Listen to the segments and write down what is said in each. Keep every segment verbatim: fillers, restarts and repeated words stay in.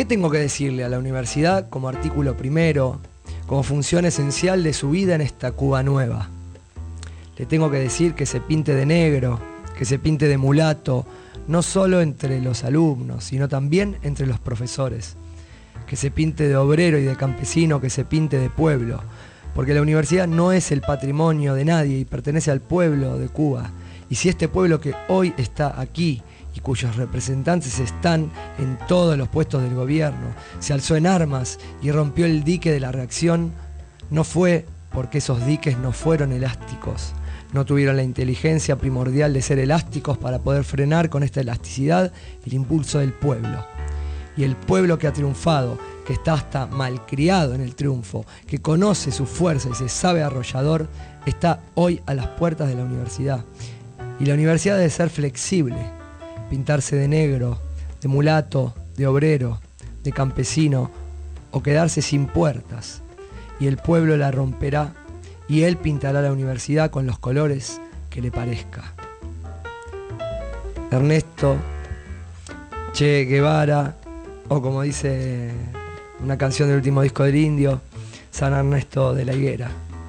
¿Qué tengo que decirle a la universidad como artículo primero, como función esencial de su vida en esta Cuba nueva? Le tengo que decir que se pinte de negro, que se pinte de mulato, no solo entre los alumnos, sino también entre los profesores. Que se pinte de obrero y de campesino, que se pinte de pueblo, porque la universidad no es el patrimonio de nadie y pertenece al pueblo de Cuba. Y si este pueblo que hoy está aquí y cuyos representantes están en todos los puestos del gobierno, se alzó en armas y rompió el dique de la reacción, no fue porque esos diques no fueron elásticos, no tuvieron la inteligencia primordial de ser elásticos para poder frenar con esta elasticidad el impulso del pueblo. Y el pueblo que ha triunfado, que está hasta malcriado en el triunfo, que conoce su fuerza y se sabe arrollador, está hoy a las puertas de la universidad. Y la universidad debe ser flexible, pintarse de negro, de mulato, de obrero, de campesino, o quedarse sin puertas. Y el pueblo la romperá, y él pintará la universidad con los colores que le parezca. Ernesto Che Guevara, o como dice una canción del último disco del Indio, San Ernesto de la Higuera.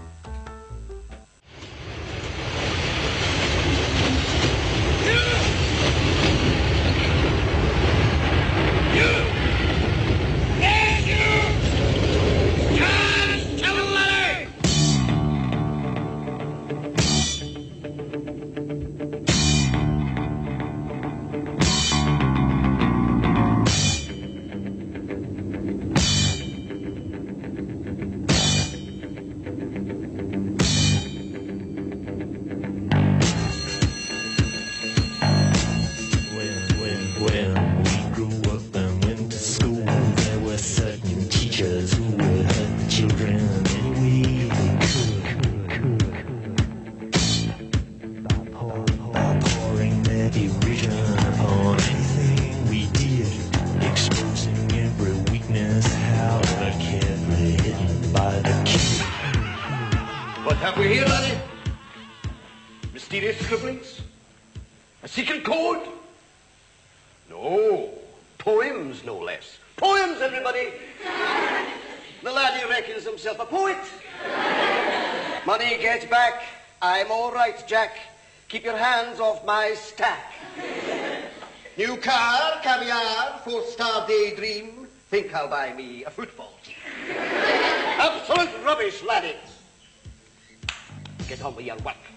Jack, keep your hands off my stack. New car, caviar, four-star daydream. Think I'll buy me a football team. Absolute rubbish, laddies. Get on with your work.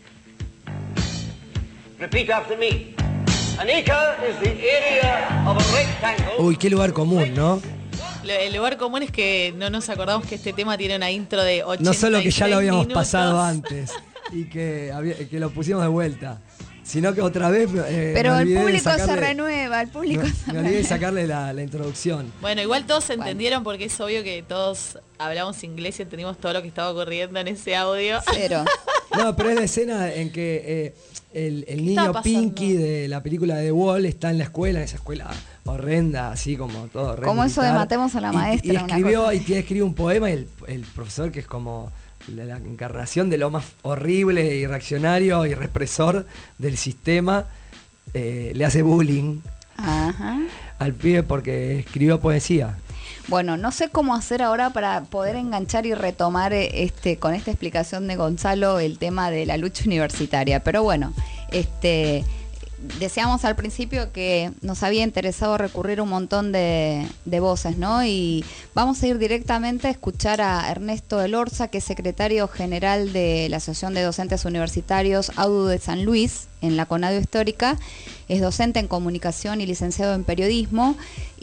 Repeat after me. An acre is the area of a rectangle. Uy, qué lugar común, ¿no? El lugar común es que no nos acordamos que este tema tiene una intro de ochenta y seis No solo que ya lo habíamos minutos. pasado antes y que, había, que lo pusimos de vuelta, sino que otra vez eh, pero me el olvidé de público sacarle, se renueva, el público me, se me renueva. olvidé de sacarle la, la introducción. Bueno, igual todos se entendieron porque es obvio que todos hablamos inglés y entendimos todo lo que estaba ocurriendo en ese audio. Cero. No, pero es la escena en que eh, el, el niño Pinky de la película de Wall está en la escuela, en esa escuela horrenda, así como todo re como eso de militar, matemos a la y, maestra. y escribió una cosa. y escribe un poema y el, el profesor, que es como la, la encarnación de lo más horrible y reaccionario y represor del sistema, eh, le hace bullying Ajá. al pibe porque escribió poesía. Bueno, no sé cómo hacer ahora para poder enganchar y retomar este con esta explicación de Gonzalo el tema de la lucha universitaria, pero bueno, este decíamos al principio que nos había interesado recurrir a un montón de, de voces, ¿no? Y vamos a ir directamente a escuchar a Ernesto Elorza, que es secretario general de la Asociación de Docentes Universitarios A U D U de San Luis, en la CONADIO Histórica. Es docente en comunicación y licenciado en periodismo.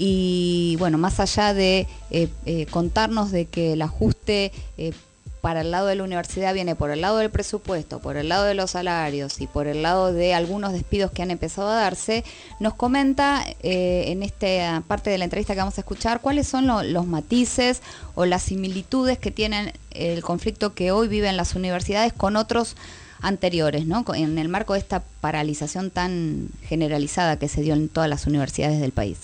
Y bueno, más allá de eh, eh, contarnos de que el ajuste eh, para el lado de la universidad viene por el lado del presupuesto, por el lado de los salarios y por el lado de algunos despidos que han empezado a darse, nos comenta eh, en esta parte de la entrevista que vamos a escuchar cuáles son lo, los matices o las similitudes que tienen el conflicto que hoy viven las universidades con otros anteriores, ¿no? En el marco de esta paralización tan generalizada que se dio en todas las universidades del país.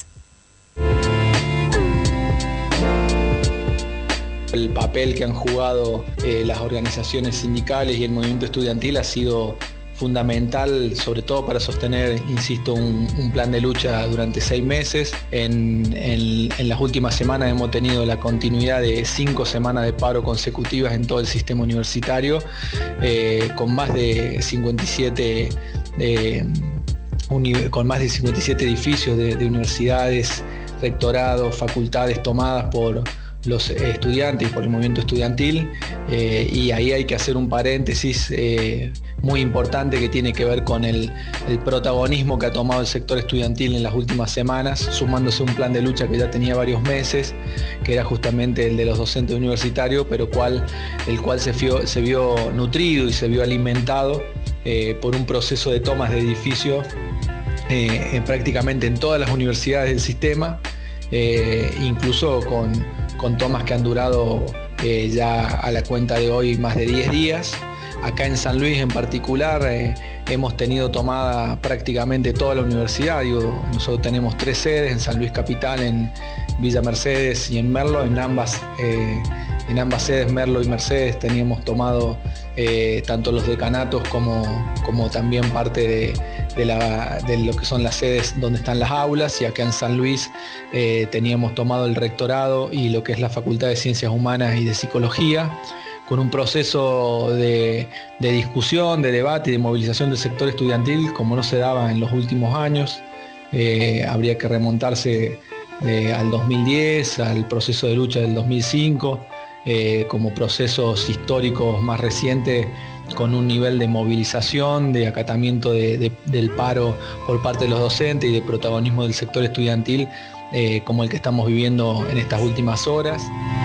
El papel que han jugado eh, las organizaciones sindicales y el movimiento estudiantil ha sido fundamental, sobre todo para sostener, insisto, un, un plan de lucha durante seis meses. En, en, en las últimas semanas hemos tenido la continuidad de cinco semanas de paro consecutivas en todo el sistema universitario, eh, con más de cincuenta y siete eh, con más de cincuenta y siete edificios de, de universidades, rectorados, facultades tomadas por los estudiantes y por el movimiento estudiantil, eh, y ahí hay que hacer un paréntesis eh, muy importante que tiene que ver con el, el protagonismo que ha tomado el sector estudiantil en las últimas semanas, sumándose a un plan de lucha que ya tenía varios meses, que era justamente el de los docentes universitarios, pero cual, el cual se vio, se vio nutrido y se vio alimentado eh, por un proceso de tomas de edificios eh, en prácticamente en todas las universidades del sistema, eh, incluso con con tomas que han durado eh, ya a la cuenta de hoy más de diez días. Acá en San Luis en particular eh, hemos tenido tomada prácticamente toda la universidad. Digo, nosotros tenemos tres sedes, en San Luis Capital, en Villa Mercedes y en Merlo. En ambas, eh, en ambas sedes, Merlo y Mercedes, teníamos tomado eh, tanto los decanatos como, como también parte de, de, la, de lo que son las sedes donde están las aulas, y acá en San Luis eh, teníamos tomado el rectorado y lo que es la Facultad de Ciencias Humanas y de Psicología, con un proceso de, de discusión, de debate y de movilización del sector estudiantil como no se daba en los últimos años. Eh, habría que remontarse eh, al dos mil diez, al proceso de lucha del dos mil cinco, eh, como procesos históricos más recientes, con un nivel de movilización, de acatamiento de, de, del paro por parte de los docentes y de protagonismo del sector estudiantil, eh, como el que estamos viviendo en estas últimas horas.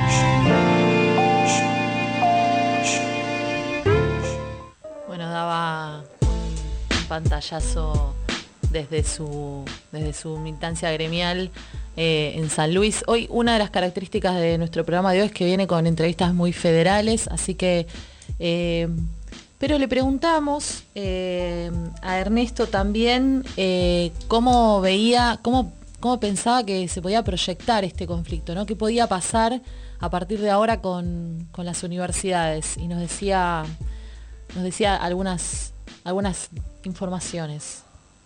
Bueno, daba un pantallazo desde su, desde su militancia gremial eh, en San Luis. Hoy una de las características de nuestro programa de hoy es que viene con entrevistas muy federales, así que... Eh, pero le preguntamos eh, a Ernesto también eh, cómo veía, cómo, cómo pensaba que se podía proyectar este conflicto, ¿no? ¿Qué podía pasar a partir de ahora con, con las universidades? Y nos decía, nos decía algunas, algunas informaciones.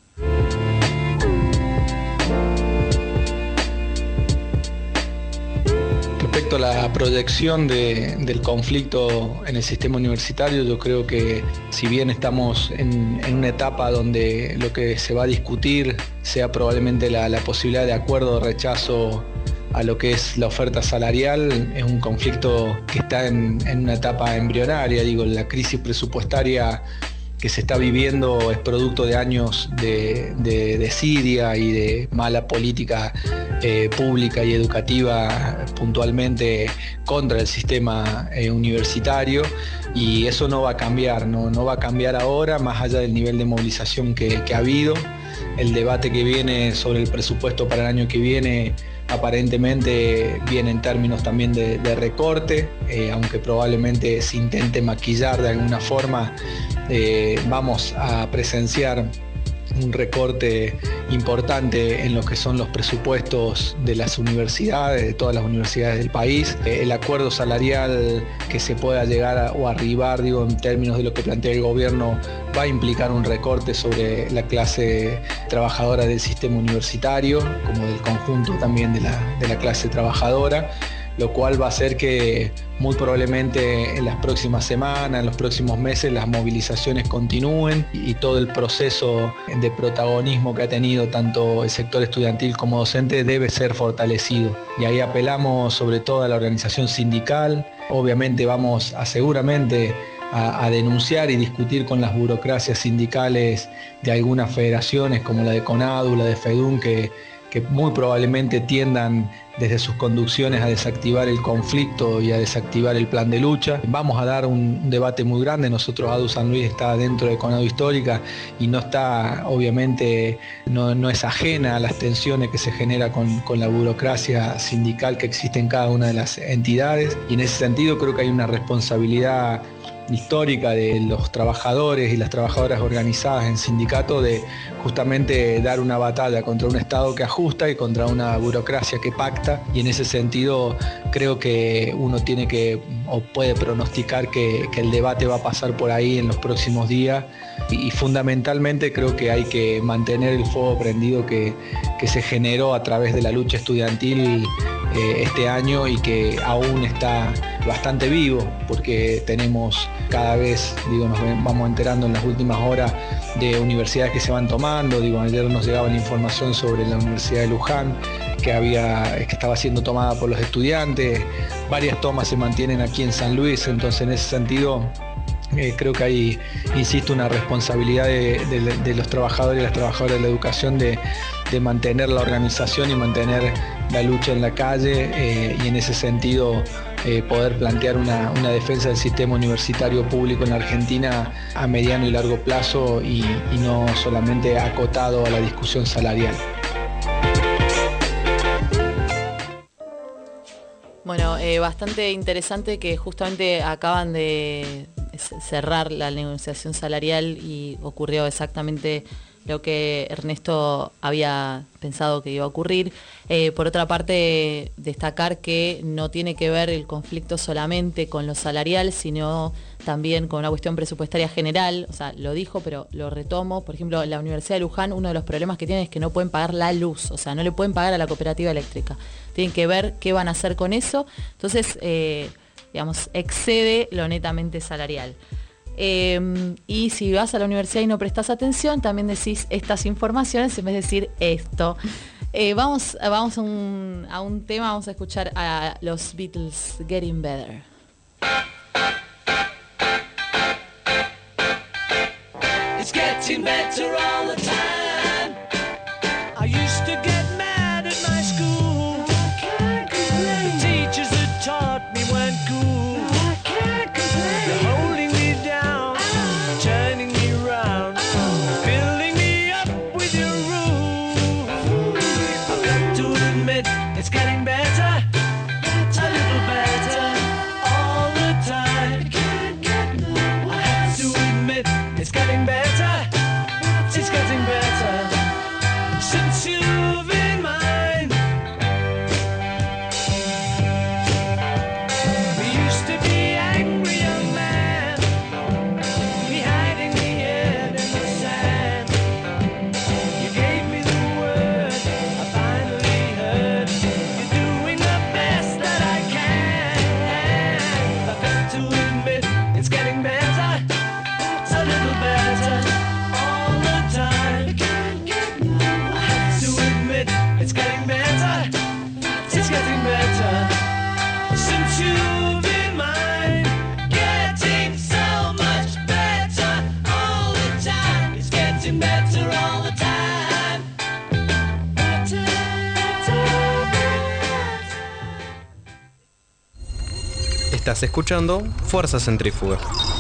Respecto a la proyección de, del conflicto en el sistema universitario, yo creo que si bien estamos en, en una etapa donde lo que se va a discutir sea probablemente la, la posibilidad de acuerdo o rechazo a lo que es la oferta salarial, es un conflicto que está en, en una etapa embrionaria. Digo, la crisis presupuestaria que se está viviendo es producto de años de, de desidia y de mala política eh, pública y educativa puntualmente contra el sistema eh, universitario, y eso no va a cambiar, no, no va a cambiar ahora, más allá del nivel de movilización que, que ha habido. El debate que viene sobre el presupuesto para el año que viene aparentemente viene en términos también de, de recorte, eh, aunque probablemente se intente maquillar de alguna forma. Eh, vamos a presenciar un recorte importante en lo que son los presupuestos de las universidades, de todas las universidades del país. Eh, el acuerdo salarial que se pueda llegar a, o arribar, digo, en términos de lo que plantea el gobierno, va a implicar un recorte sobre la clase trabajadora del sistema universitario, como del conjunto también de la, de la clase trabajadora, lo cual va a hacer que muy probablemente en las próximas semanas, en los próximos meses, las movilizaciones continúen y todo el proceso de protagonismo que ha tenido tanto el sector estudiantil como docente debe ser fortalecido. Y ahí apelamos sobre todo a la organización sindical. Obviamente vamos a seguramente a, a denunciar y discutir con las burocracias sindicales de algunas federaciones como la de CONADU, la de FEDUN, que que muy probablemente tiendan desde sus conducciones a desactivar el conflicto y a desactivar el plan de lucha. Vamos a dar un, un debate muy grande. Nosotros, ADU San Luis está dentro de CONADU Histórica y no está, obviamente, no, no es ajena a las tensiones que se genera con, con la burocracia sindical que existe en cada una de las entidades. Y en ese sentido creo que hay una responsabilidad histórica de los trabajadores y las trabajadoras organizadas en sindicato de justamente dar una batalla contra un Estado que ajusta y contra una burocracia que pacta, y en ese sentido creo que uno tiene que o puede pronosticar que, que el debate va a pasar por ahí en los próximos días y, y fundamentalmente creo que hay que mantener el fuego prendido que, que se generó a través de la lucha estudiantil eh, este año y que aún está bastante vivo, porque tenemos cada vez, digo, nos vamos enterando en las últimas horas de universidades que se van tomando. Digo, ayer nos llegaba la información sobre la Universidad de Luján, que, había, que estaba siendo tomada por los estudiantes. Varias tomas se mantienen aquí en San Luis, entonces en ese sentido eh, creo que hay, insisto, una responsabilidad de, de, de los trabajadores y las trabajadoras de la educación de, de mantener la organización y mantener la lucha en la calle eh, y en ese sentido Eh, poder plantear una, una defensa del sistema universitario público en la Argentina a mediano y largo plazo y, y no solamente acotado a la discusión salarial. Bueno, eh, bastante interesante que justamente acaban de cerrar la negociación salarial y ocurrió exactamente lo que Ernesto había pensado que iba a ocurrir. Eh, por otra parte, destacar que no tiene que ver el conflicto solamente con lo salarial, sino también con una cuestión presupuestaria general. O sea, lo dijo, pero lo retomo. Por ejemplo, en la Universidad de Luján, uno de los problemas que tienen es que no pueden pagar la luz, o sea, no le pueden pagar a la cooperativa eléctrica. Tienen que ver qué van a hacer con eso. Entonces, eh, digamos, excede lo netamente salarial. Eh, y si vas a la universidad y no prestas atención, también decís estas informaciones en vez de decir esto. Eh, vamos vamos a, un, a un tema, vamos a escuchar a los Beatles, Getting Better. It's getting better all the time. I used to get mad at my school. I can't complain. The teachers that taught me weren't cool. I can't complain. They're holding me down, turning me round, filling me up with your rules. I've got to admit, it's getting better, a little better all the time. I have to admit, it's getting better. It's getting better since you've been mine. We used to be angry young man, we hiding the head in the sand. You gave me the word, I finally heard. You're doing the best that I can. I've got to admit, it's getting better, a little better. It's getting better, it's getting better since you've been mine. Getting so much better all the time. It's getting better all the time. Better, better. Estás escuchando Fuerza Centrífuga.